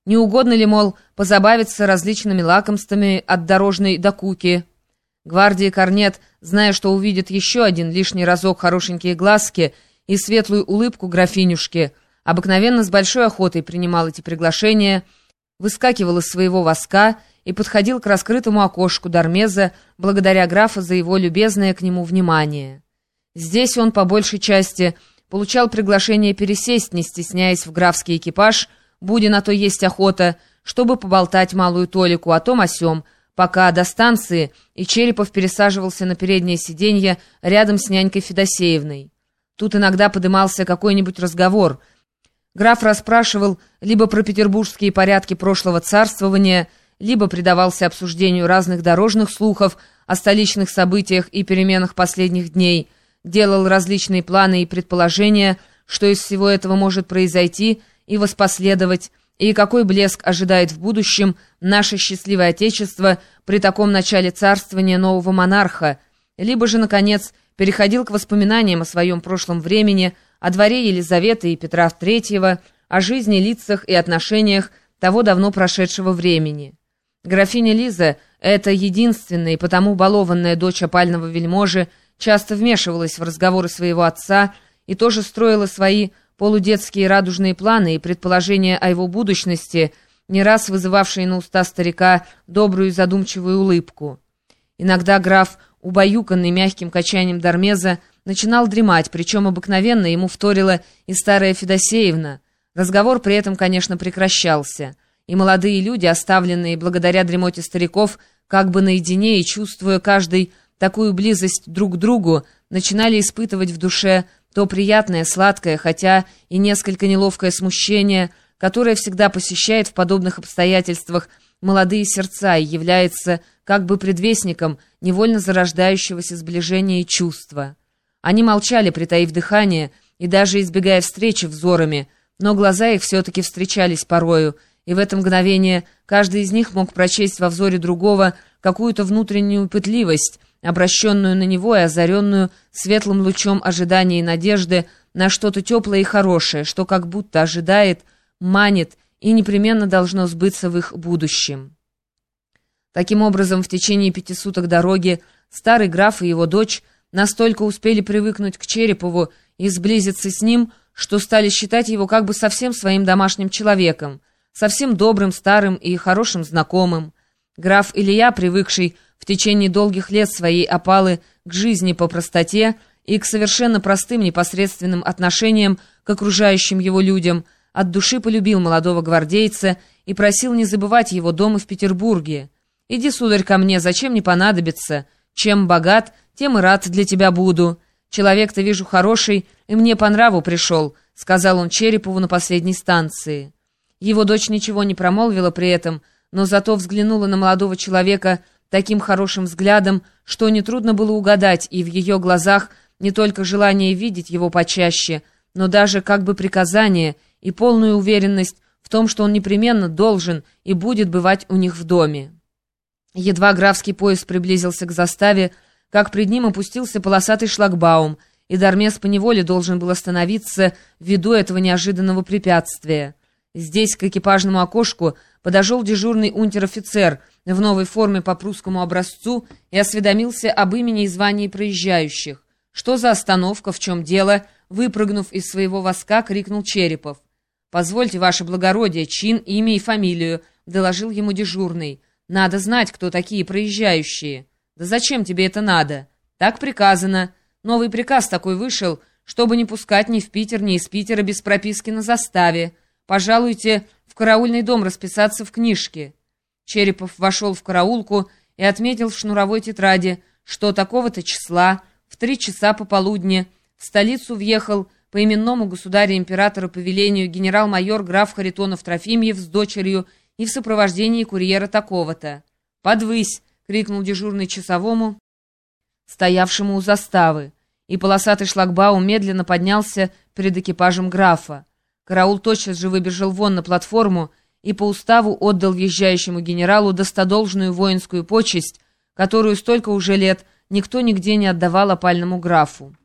Не угодно ли, мол, позабавиться различными лакомствами от дорожной докуки? Гвардии корнет, зная, что увидит еще один лишний разок хорошенькие глазки и светлую улыбку графинюшки, обыкновенно с большой охотой принимал эти приглашения, выскакивал из своего воска и подходил к раскрытому окошку Дармеза, благодаря графа за его любезное к нему внимание. Здесь он, по большей части, получал приглашение пересесть, не стесняясь, в графский экипаж, будь на то есть охота, чтобы поболтать малую толику о том о сём, пока до станции и Черепов пересаживался на переднее сиденье рядом с нянькой Федосеевной. Тут иногда подымался какой-нибудь разговор. Граф расспрашивал либо про петербургские порядки прошлого царствования, либо предавался обсуждению разных дорожных слухов о столичных событиях и переменах последних дней, делал различные планы и предположения, что из всего этого может произойти и воспоследовать, и какой блеск ожидает в будущем наше счастливое Отечество при таком начале царствования нового монарха, либо же, наконец, переходил к воспоминаниям о своем прошлом времени, о дворе Елизаветы и Петра III, о жизни, лицах и отношениях того давно прошедшего времени. Графиня Лиза, эта единственная и потому балованная дочь опального вельможи, часто вмешивалась в разговоры своего отца и тоже строила свои полудетские радужные планы и предположения о его будущности, не раз вызывавшие на уста старика добрую и задумчивую улыбку. Иногда граф, убаюканный мягким качанием Дармеза, начинал дремать, причем обыкновенно ему вторила и старая Федосеевна. Разговор при этом, конечно, прекращался, и молодые люди, оставленные благодаря дремоте стариков, как бы наедине и чувствуя каждый такую близость друг к другу, начинали испытывать в душе то приятное, сладкое, хотя и несколько неловкое смущение, которое всегда посещает в подобных обстоятельствах молодые сердца и является как бы предвестником невольно зарождающегося сближения и чувства. Они молчали, притаив дыхание и даже избегая встречи взорами, но глаза их все-таки встречались порою, и в это мгновение каждый из них мог прочесть во взоре другого какую-то внутреннюю пытливость, обращенную на него и озаренную светлым лучом ожидания и надежды на что-то теплое и хорошее, что как будто ожидает, манит и непременно должно сбыться в их будущем. Таким образом, в течение 5 суток дороги старый граф и его дочь настолько успели привыкнуть к Черепову и сблизиться с ним, что стали считать его как бы совсем своим домашним человеком, совсем добрым, старым и хорошим знакомым. Граф Илья, привыкший в течение долгих лет своей опалы к жизни по простоте и к совершенно простым непосредственным отношениям к окружающим его людям, от души полюбил молодого гвардейца и просил не забывать его дома в Петербурге. «Иди, сударь, ко мне, зачем не понадобится? Чем богат, тем и рад для тебя буду. Человек-то, вижу, хороший, и мне по нраву пришел», — сказал он Черепову на последней станции. Его дочь ничего не промолвила при этом, но зато взглянула на молодого человека таким хорошим взглядом, что нетрудно было угадать и в ее глазах не только желание видеть его почаще, но даже как бы приказание и полную уверенность в том, что он непременно должен и будет бывать у них в доме. Едва графский поезд приблизился к заставе, как пред ним опустился полосатый шлагбаум, и Дармез поневоле должен был остановиться ввиду этого неожиданного препятствия. Здесь к экипажному окошку подошел дежурный унтер-офицер в новой форме по прусскому образцу и осведомился об имени и звании проезжающих. «Что за остановка? В чем дело?» Выпрыгнув из своего воска, крикнул Черепов. «Позвольте, ваше благородие, чин, имя и фамилию», — доложил ему дежурный. «Надо знать, кто такие проезжающие». «Да зачем тебе это надо?» «Так приказано. Новый приказ такой вышел, чтобы не пускать ни в Питер, ни из Питера без прописки на заставе. Пожалуйте в караульный дом расписаться в книжке». Черепов вошел в караулку и отметил в шнуровой тетради, что такого-то числа в 3 часа пополудни в столицу въехал по именному государя-императора повелению генерал-майор граф Харитонов Трофимьев с дочерью и в сопровождении курьера такого-то. «Подвысь!» — крикнул дежурный часовому, стоявшему у заставы, и полосатый шлагбаум медленно поднялся перед экипажем графа. Караул тотчас же выбежал вон на платформу и по уставу отдал въезжающему генералу достодолжную воинскую почесть, которую столько уже лет никто нигде не отдавал опальному графу.